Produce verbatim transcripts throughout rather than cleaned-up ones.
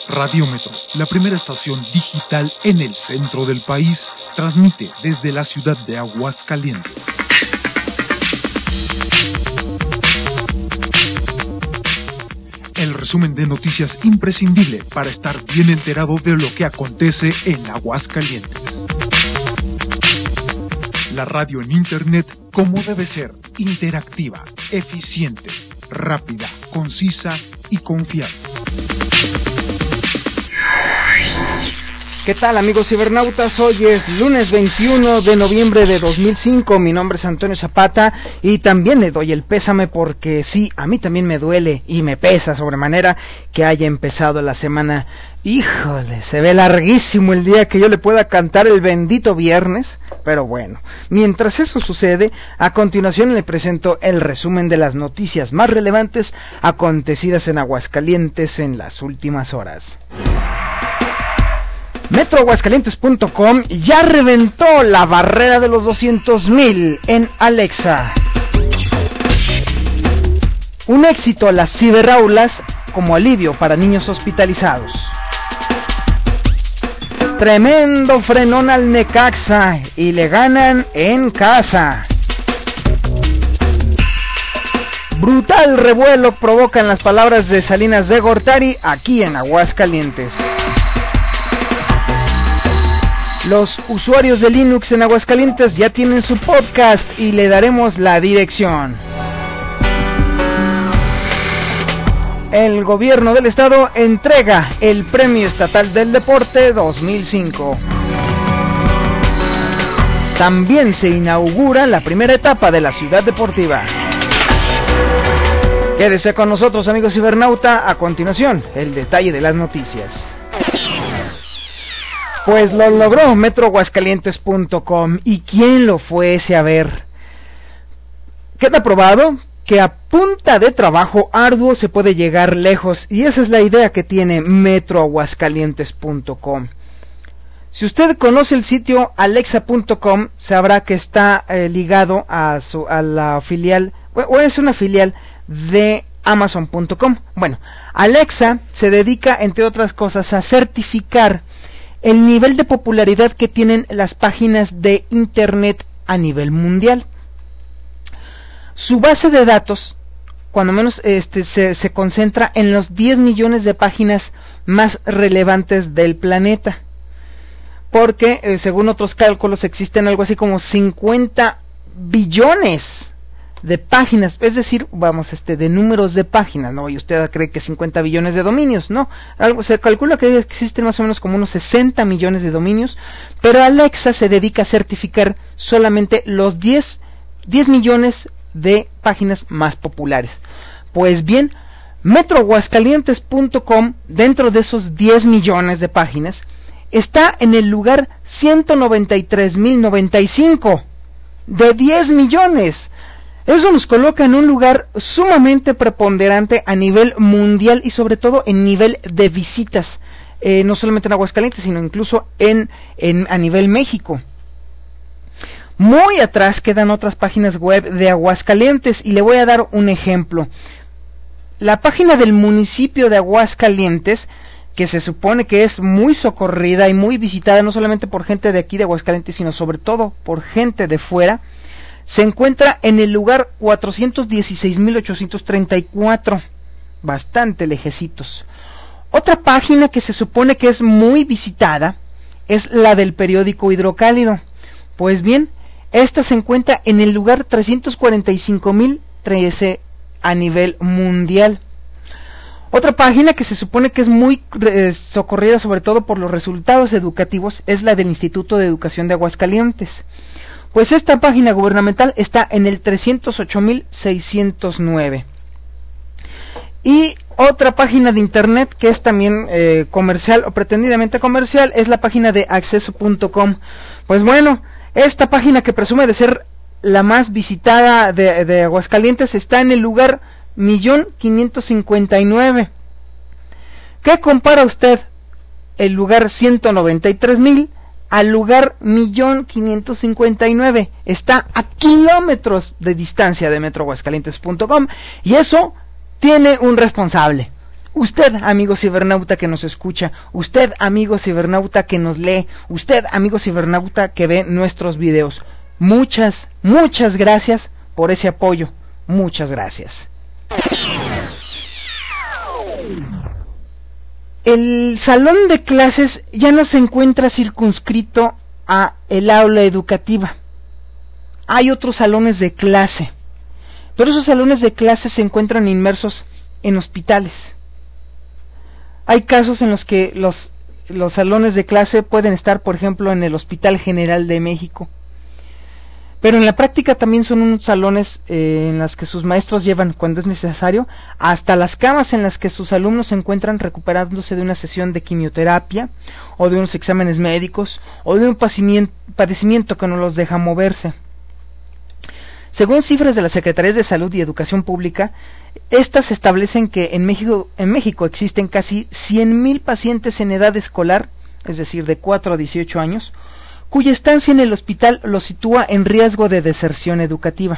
Radiómetro, la primera estación digital en el centro del país, transmite desde la ciudad de Aguascalientes. El resumen de noticias imprescindible para estar bien enterado de lo que acontece en Aguascalientes. La radio en internet como debe ser, interactiva, eficiente, rápida, concisa y confiable. ¿Qué tal, amigos cibernautas? Hoy es lunes veintiuno de noviembre de dos mil cinco, mi nombre es Antonio Zapata y también le doy el pésame porque sí, a mí también me duele y me pesa sobremanera que haya empezado la semana. Híjole, se ve larguísimo el día que yo le pueda cantar el bendito viernes, pero bueno, mientras eso sucede, a continuación le presento el resumen de las noticias más relevantes acontecidas en Aguascalientes en las últimas horas. Metro Aguascalientes punto com ya reventó la barrera de los doscientos mil en Alexa. Un éxito a las ciberaulas como alivio para niños hospitalizados. Tremendo frenón al Necaxa y le ganan en casa. Brutal revuelo provocan las palabras de Salinas de Gortari aquí en Aguascalientes. Los usuarios de Linux en Aguascalientes ya tienen su podcast y le daremos la dirección. El gobierno del estado entrega el Premio Estatal del Deporte dos mil cinco. También se inaugura la primera etapa de la Ciudad Deportiva. Quédese con nosotros, amigos cibernauta, a continuación el detalle de las noticias. Pues lo logró Metro Aguascalientes punto com. ¿Y quién lo fuese a ver? Queda probado que a punta de trabajo arduo se puede llegar lejos, y esa es la idea que tiene Metro Aguascalientes punto com. Si usted conoce el sitio alexa punto com, sabrá que está eh, ligado a, su, a la filial, o es una filial de amazon punto com. Bueno, Alexa se dedica, entre otras cosas, a certificar el nivel de popularidad que tienen las páginas de internet a nivel mundial. Su base de datos, cuando menos este, se, se concentra en los diez millones de páginas más relevantes del planeta, porque eh, según otros cálculos existen algo así como cincuenta billones de páginas, es decir, vamos, este, de números de páginas, ¿no? Y usted cree que cincuenta billones de dominios, ¿no? Algo, se calcula que existen más o menos como unos sesenta millones de dominios, pero Alexa se dedica a certificar solamente los diez millones de páginas más populares. Pues bien, Metro Aguascalientes punto com, dentro de esos diez millones de páginas, está en el lugar ciento noventa y tres mil noventa y cinco de diez millones. Eso nos coloca en un lugar sumamente preponderante a nivel mundial y sobre todo en nivel de visitas, eh, no solamente en Aguascalientes, sino incluso en, en a nivel México. Muy atrás quedan otras páginas web de Aguascalientes y le voy a dar un ejemplo. La página del municipio de Aguascalientes, que se supone que es muy socorrida y muy visitada no solamente por gente de aquí de Aguascalientes, sino sobre todo por gente de fuera, se encuentra en el lugar cuatrocientos dieciséis mil ochocientos treinta y cuatro, bastante lejecitos. Otra página que se supone que es muy visitada es la del periódico Hidrocálido. Pues bien, esta se encuentra en el lugar trescientos cuarenta y cinco mil trece a nivel mundial. Otra página que se supone que es muy eh, socorrida sobre todo por los resultados educativos es la del Instituto de Educación de Aguascalientes. Pues esta página gubernamental está en el trescientos ocho mil seiscientos nueve. Y otra página de internet que es también eh, comercial o pretendidamente comercial es la página de acceso punto com. Pues bueno, esta página que presume de ser la más visitada de, de Aguascalientes está en el lugar millón quinientos cincuenta y nueve. ¿Qué compara usted el lugar ciento noventa y tres mil al lugar millón quinientos cincuenta y nueve? Está a kilómetros de distancia de Metro Aguascalientes punto com y eso tiene un responsable. Usted, amigo cibernauta que nos escucha, usted, amigo cibernauta que nos lee, usted, amigo cibernauta que ve nuestros videos, muchas, muchas gracias por ese apoyo, muchas gracias. El salón de clases ya no se encuentra circunscrito a el aula educativa. Hay otros salones de clase, pero esos salones de clase se encuentran inmersos en hospitales. Hay casos en los que los, los salones de clase pueden estar, por ejemplo, en el Hospital General de México, pero en la práctica también son unos salones eh, en los que sus maestros llevan, cuando es necesario, hasta las camas en las que sus alumnos se encuentran recuperándose de una sesión de quimioterapia, o de unos exámenes médicos, o de un padecimiento que no los deja moverse. Según cifras de las Secretarías de Salud y Educación Pública, estas establecen que en México, en México existen casi cien mil pacientes en edad escolar, es decir, de cuatro a dieciocho años, cuya estancia en el hospital los sitúa en riesgo de deserción educativa.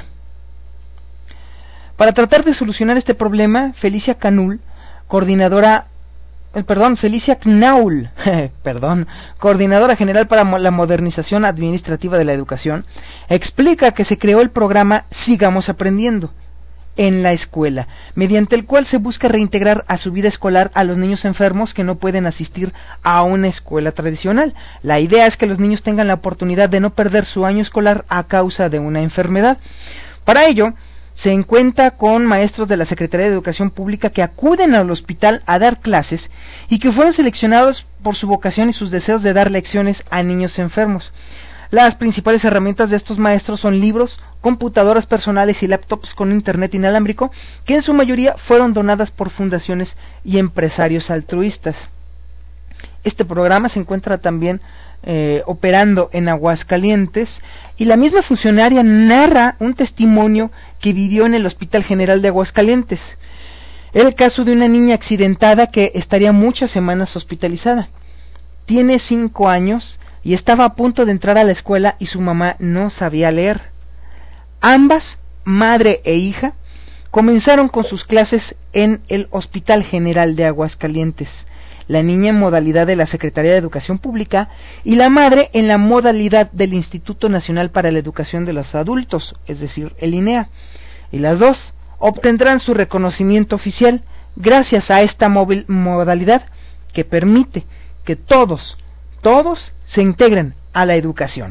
Para tratar de solucionar este problema, Felicia Canul, coordinadora Perdón, Felicia Knaul, perdón, coordinadora general para la modernización administrativa de la educación, explica que se creó el programa Sigamos Aprendiendo en la escuela, mediante el cual se busca reintegrar a su vida escolar a los niños enfermos que no pueden asistir a una escuela tradicional. La idea es que los niños tengan la oportunidad de no perder su año escolar a causa de una enfermedad. Para ello, se encuentra con maestros de la Secretaría de Educación Pública que acuden al hospital a dar clases y que fueron seleccionados por su vocación y sus deseos de dar lecciones a niños enfermos. Las principales herramientas de estos maestros son libros, computadoras personales y laptops con internet inalámbrico, que en su mayoría fueron donadas por fundaciones y empresarios altruistas. Este programa se encuentra también eh, operando en Aguascalientes, y la misma funcionaria narra un testimonio que vivió en el Hospital General de Aguascalientes. Era el caso de una niña accidentada que estaría muchas semanas hospitalizada. Tiene cinco años y estaba a punto de entrar a la escuela y su mamá no sabía leer. Ambas, madre e hija, comenzaron con sus clases en el Hospital General de Aguascalientes. La niña en modalidad de la Secretaría de Educación Pública y la madre en la modalidad del Instituto Nacional para la Educación de los Adultos, es decir, el I N E A. Y las dos obtendrán su reconocimiento oficial gracias a esta móvil modalidad que permite que todos, todos se integren a la educación.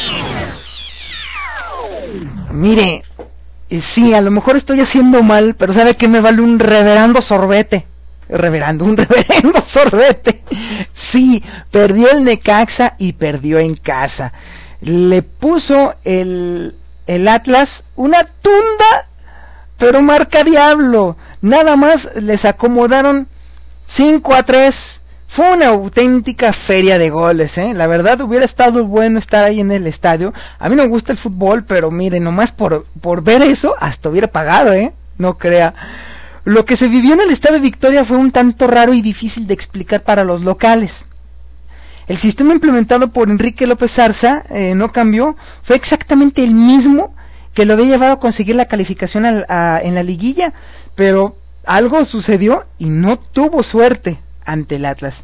Mire, eh, sí, a lo mejor estoy haciendo mal, pero ¿sabe qué me vale un reverendo sorbete? Reverendo, un reverendo sorbete. Sí, perdió el Necaxa y perdió en casa. Le puso el, el Atlas una tunda, pero marca diablo. Nada más les acomodaron cinco a tres. Fue una auténtica feria de goles, ¿eh? La verdad hubiera estado bueno estar ahí en el estadio. A mí no me gusta el fútbol, pero mire, nomás por, por ver eso, hasta hubiera pagado, ¿eh? No crea. Lo que se vivió en el Estadio Victoria fue un tanto raro y difícil de explicar para los locales. El sistema implementado por Enrique López Zarza eh, no cambió, fue exactamente el mismo que lo había llevado a conseguir la calificación al, a, en la liguilla, pero algo sucedió y no tuvo suerte ante el Atlas.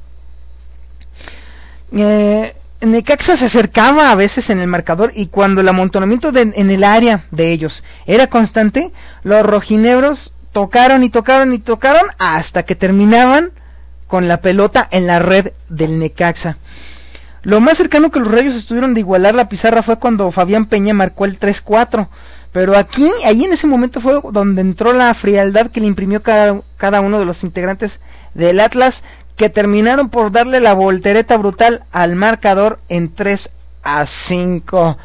Eh, Necaxa se acercaba a veces en el marcador y cuando el amontonamiento de, en el área de ellos era constante, los rojinegros tocaron y tocaron y tocaron hasta que terminaban con la pelota en la red del Necaxa. Lo más cercano que los Rayos estuvieron de igualar la pizarra fue cuando Fabián Peña marcó el tres cuatro, pero aquí, ahí en ese momento fue donde entró la frialdad que le imprimió cada, cada uno de los integrantes del Atlas, que terminaron por darle la voltereta brutal al marcador en tres a cinco.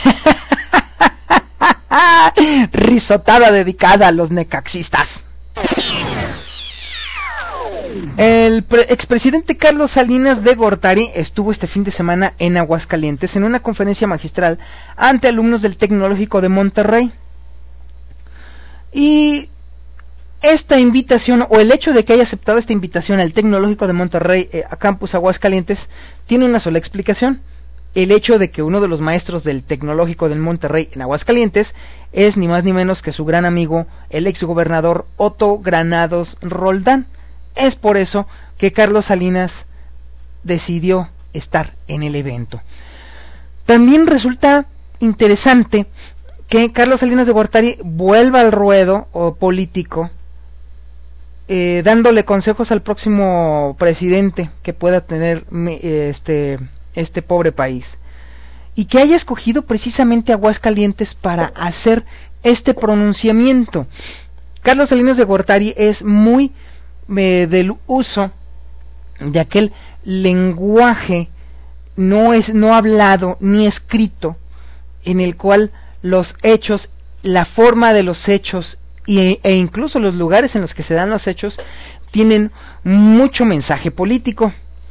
Risotada dedicada a los necaxistas. El expresidente Carlos Salinas de Gortari estuvo este fin de semana en Aguascalientes en una conferencia magistral ante alumnos del Tecnológico de Monterrey. Y esta invitación, o el hecho de que haya aceptado esta invitación al Tecnológico de Monterrey eh, a Campus Aguascalientes, tiene una sola explicación. El hecho de que uno de los maestros del Tecnológico del Monterrey en Aguascalientes es ni más ni menos que su gran amigo, el exgobernador Otto Granados Roldán. Es por eso que Carlos Salinas decidió estar en el evento. También resulta interesante que Carlos Salinas de Gortari vuelva al ruedo o político, eh, dándole consejos al próximo presidente que pueda tener este, este pobre país, y que haya escogido precisamente Aguascalientes para hacer este pronunciamiento. Carlos Salinas de Gortari es muy eh, del uso de aquel lenguaje no es no hablado ni escrito, en el cual los hechos, la forma de los hechos y, e incluso los lugares en los que se dan los hechos tienen mucho mensaje político.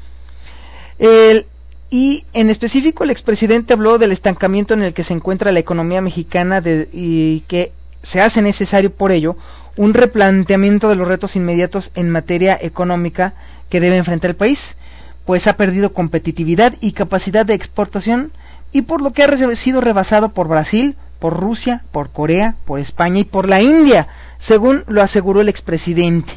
El, y en específico el expresidente habló del estancamiento en el que se encuentra la economía mexicana de, y que se hace necesario por ello un replanteamiento de los retos inmediatos en materia económica que debe enfrentar el país, pues ha perdido competitividad y capacidad de exportación, y por lo que ha sido rebasado por Brasil, por Rusia, por Corea, por España y por la India, según lo aseguró el expresidente.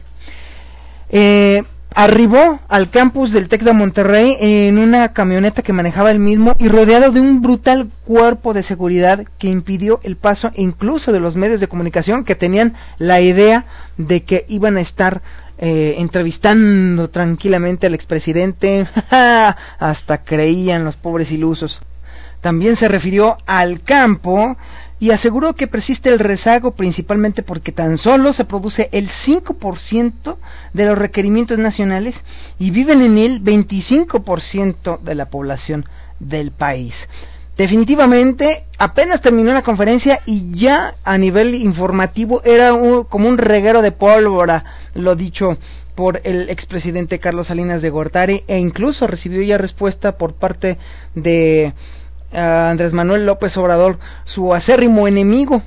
Eh, arribó al campus del TEC de Monterrey en una camioneta que manejaba él mismo y rodeado de un brutal cuerpo de seguridad que impidió el paso incluso de los medios de comunicación que tenían la idea de que iban a estar eh, entrevistando tranquilamente al expresidente. Hasta creían los pobres ilusos. También se refirió al campo y aseguró que persiste el rezago principalmente porque tan solo se produce el cinco por ciento de los requerimientos nacionales y viven en él veinticinco por ciento de la población del país. Definitivamente apenas terminó la conferencia y ya a nivel informativo era un, como un reguero de pólvora, lo dicho por el expresidente Carlos Salinas de Gortari, e incluso recibió ya respuesta por parte de uh, Andrés Manuel López Obrador, su acérrimo enemigo,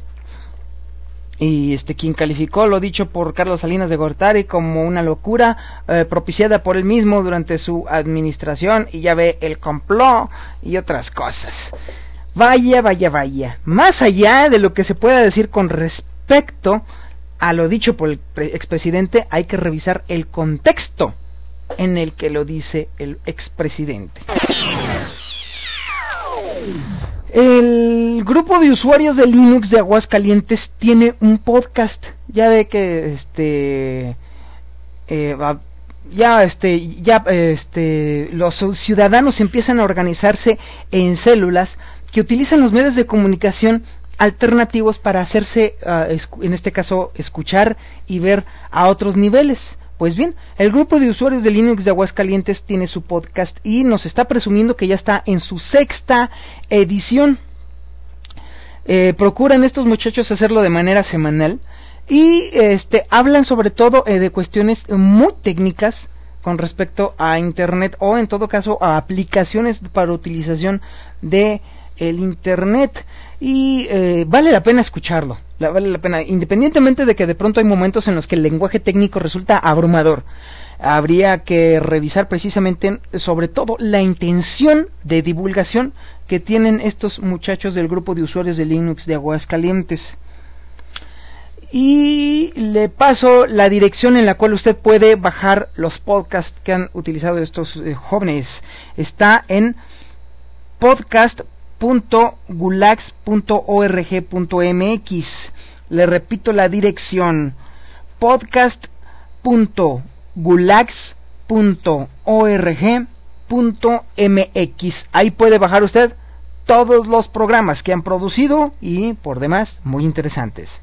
y este quien calificó lo dicho por Carlos Salinas de Gortari como una locura eh, propiciada por él mismo durante su administración, y ya ve el complot y otras cosas. Vaya, vaya, vaya. Más allá de lo que se pueda decir con respecto a lo dicho por el expresidente, hay que revisar el contexto en el que lo dice el expresidente. El grupo de usuarios de Linux de Aguascalientes tiene un podcast. Ya ve que este eh, ya este ya este los ciudadanos empiezan a organizarse en células que utilizan los medios de comunicación alternativos para hacerse, uh, en este caso, escuchar y ver a otros niveles. Pues bien, el grupo de usuarios de Linux de Aguascalientes tiene su podcast y nos está presumiendo que ya está en su sexta edición. Eh, procuran estos muchachos hacerlo de manera semanal y este hablan sobre todo eh, de cuestiones muy técnicas con respecto a internet, o en todo caso a aplicaciones para utilización de el internet, y eh, vale la pena escucharlo, la, vale la pena, independientemente de que de pronto hay momentos en los que el lenguaje técnico resulta abrumador. Habría que revisar precisamente sobre todo la intención de divulgación que tienen estos muchachos del grupo de usuarios de Linux de Aguascalientes. Y le paso la dirección en la cual usted puede bajar los podcasts que han utilizado estos eh, jóvenes. Está en podcast punto gulags punto org punto mx. Le repito la dirección: podcast punto gulags punto org punto mx. Ahí puede bajar usted todos los programas que han producido y por demás muy interesantes.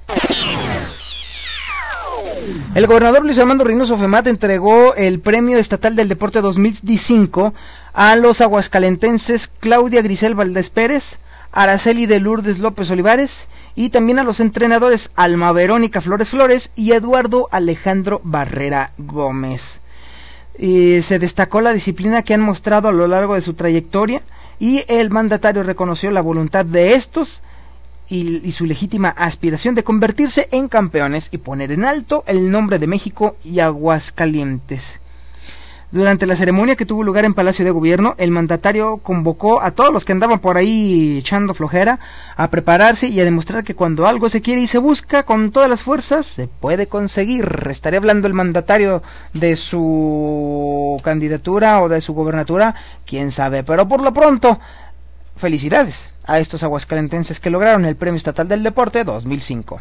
El gobernador Luis Armando Reynoso Femat entregó el Premio Estatal del Deporte dos mil cinco a los aguascalentenses Claudia Grisel Valdés Pérez, Araceli de Lourdes López Olivares, y también a los entrenadores Alma Verónica Flores Flores y Eduardo Alejandro Barrera Gómez. Y se destacó la disciplina que han mostrado a lo largo de su trayectoria, y el mandatario reconoció la voluntad de estos Y, y su legítima aspiración de convertirse en campeones y poner en alto el nombre de México y Aguascalientes. Durante la ceremonia que tuvo lugar en Palacio de Gobierno, el mandatario convocó a todos los que andaban por ahí echando flojera a prepararse y a demostrar que cuando algo se quiere y se busca con todas las fuerzas, se puede conseguir. Estaría hablando el mandatario de su candidatura o de su gobernatura, quién sabe, pero por lo pronto, felicidades a estos aguascalentenses que lograron el Premio Estatal del Deporte dos mil cinco.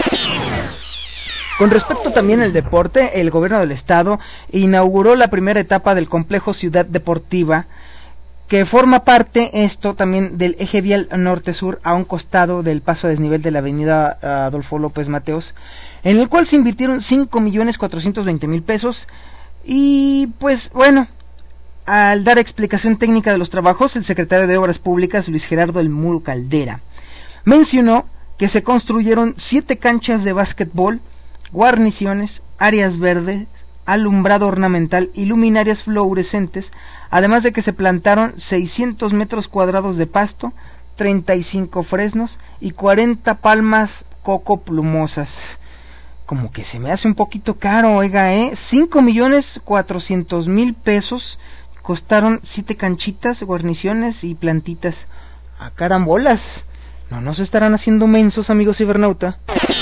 Con respecto también al deporte, el gobierno del estado inauguró la primera etapa del complejo Ciudad Deportiva, que forma parte esto también del eje vial norte-sur a un costado del paso a desnivel de la avenida Adolfo López Mateos, en el cual se invirtieron cinco millones cuatrocientos veinte mil pesos. Y pues bueno, al dar explicación técnica de los trabajos, el secretario de Obras Públicas, Luis Gerardo El Muro Caldera, mencionó que se construyeron siete canchas de básquetbol, guarniciones, áreas verdes, alumbrado ornamental y luminarias fluorescentes, además de que se plantaron seiscientos metros cuadrados de pasto, treinta y cinco fresnos y cuarenta palmas coco plumosas. Como que se me hace un poquito caro, oiga, ¿eh? cinco millones cuatrocientos mil pesos costaron siete canchitas, guarniciones y plantitas. ¡A carambolas! ¿No nos estarán haciendo mensos, amigos cibernauta?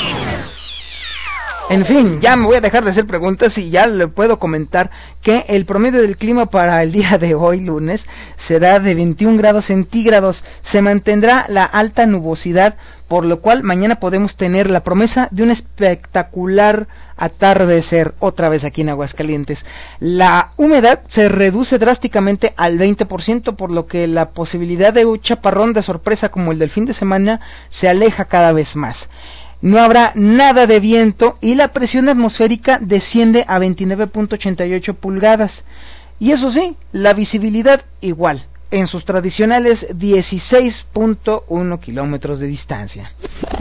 En fin, ya me voy a dejar de hacer preguntas y ya le puedo comentar que el promedio del clima para el día de hoy, lunes, será de veintiún grados centígrados. Se mantendrá la alta nubosidad, por lo cual mañana podemos tener la promesa de un espectacular atardecer otra vez aquí en Aguascalientes. La humedad se reduce drásticamente al veinte por ciento, por lo que la posibilidad de un chaparrón de sorpresa como el del fin de semana se aleja cada vez más. No habrá nada de viento y la presión atmosférica desciende a veintinueve punto ochenta y ocho pulgadas. Y eso sí, la visibilidad igual, en sus tradicionales dieciséis punto uno kilómetros de distancia.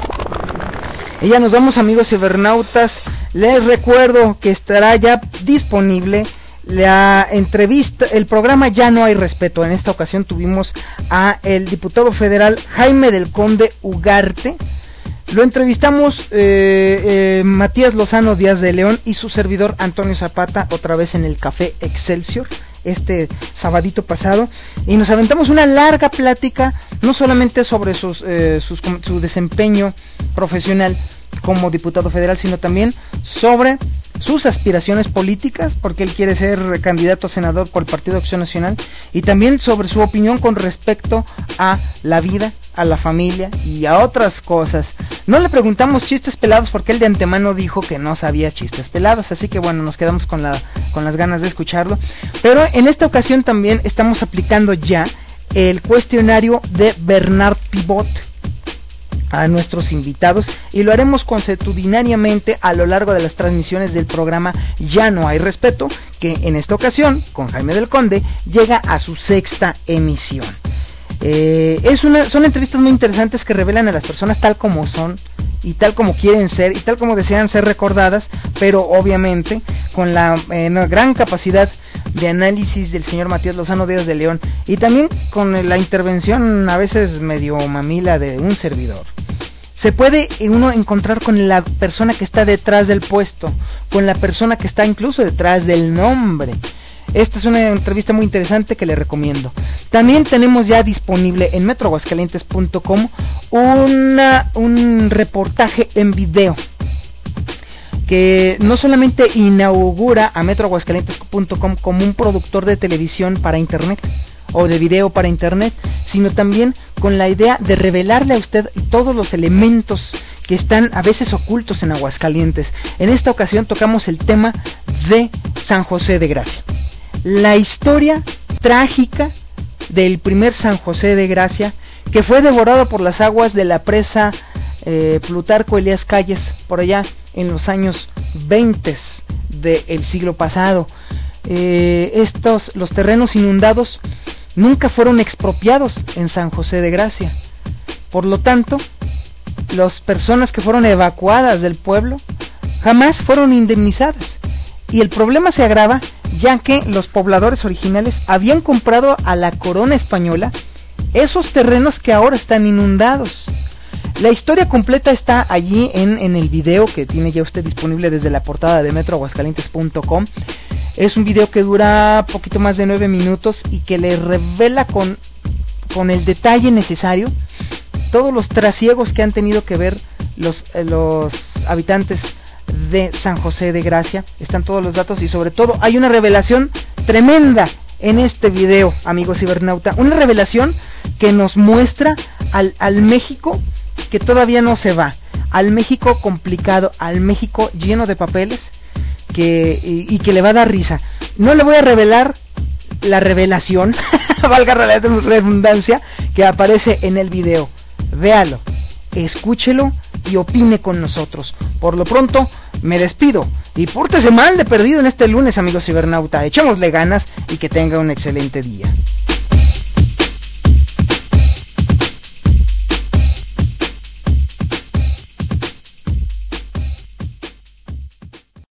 Y ya nos vamos, amigos cibernautas. Les recuerdo que estará ya disponible la entrevista, el programa Ya No Hay Respeto. En esta ocasión tuvimos a el diputado federal Jaime del Conde Ugarte. Lo entrevistamos eh, eh, Matías Lozano Díaz de León y su servidor Antonio Zapata, otra vez en el Café Excelsior, este sabadito pasado, y nos aventamos una larga plática, no solamente sobre sus, eh, sus, su desempeño profesional como diputado federal, sino también sobre sus aspiraciones políticas, porque él quiere ser candidato a senador por el Partido Acción Nacional, y también sobre su opinión con respecto a la vida, a la familia y a otras cosas. No le preguntamos chistes pelados porque él de antemano dijo que no sabía chistes pelados, así que bueno, nos quedamos con la con las ganas de escucharlo. Pero en esta ocasión también estamos aplicando ya el cuestionario de Bernard Pivot a nuestros invitados, y lo haremos consuetudinariamente a lo largo de las transmisiones del programa Ya No Hay Respeto, que en esta ocasión, con Jaime del Conde, llega a su sexta emisión. Eh, es una, son entrevistas muy interesantes que revelan a las personas tal como son y tal como quieren ser y tal como desean ser recordadas, pero obviamente con la eh, gran capacidad de análisis del señor Matías Lozano Díaz de León, y también con la intervención a veces medio mamila de un servidor. Se puede uno encontrar con la persona que está detrás del puesto, con la persona que está incluso detrás del nombre. Esta es una entrevista muy interesante que le recomiendo. También tenemos ya disponible en metro aguascalientes punto com una, un reportaje en video que no solamente inaugura a metro aguascalientes punto com como un productor de televisión para internet o de video para internet, sino también con la idea de revelarle a usted todos los elementos que están a veces ocultos en Aguascalientes. En esta ocasión tocamos el tema de San José de Gracia, la historia trágica del primer San José de Gracia, que fue devorado por las aguas de la presa eh, Plutarco Elías Calles, por allá en los años veinte del siglo pasado. Eh, estos, los terrenos inundados nunca fueron expropiados en San José de Gracia. Por lo tanto, las personas que fueron evacuadas del pueblo jamás fueron indemnizadas. Y el problema se agrava ya que los pobladores originales habían comprado a la corona española esos terrenos que ahora están inundados. La historia completa está allí en, en el video que tiene ya usted disponible desde la portada de metro aguascalientes punto com. Es un video que dura poquito más de nueve minutos y que le revela con, con el detalle necesario todos los trasiegos que han tenido que ver los, eh, los habitantes de San José de Gracia. Están todos los datos y sobre todo hay una revelación tremenda en este video, amigos cibernauta. Una revelación que nos muestra al, al México que todavía no se va, al México complicado, al México lleno de papeles, que y, y que le va a dar risa. No le voy a revelar la revelación, valga la redundancia, que aparece en el video. Véalo, escúchelo y opine con nosotros. Por lo pronto, me despido y pórtese mal de perdido en este lunes, amigos cibernauta. Echémosle ganas y que tenga un excelente día.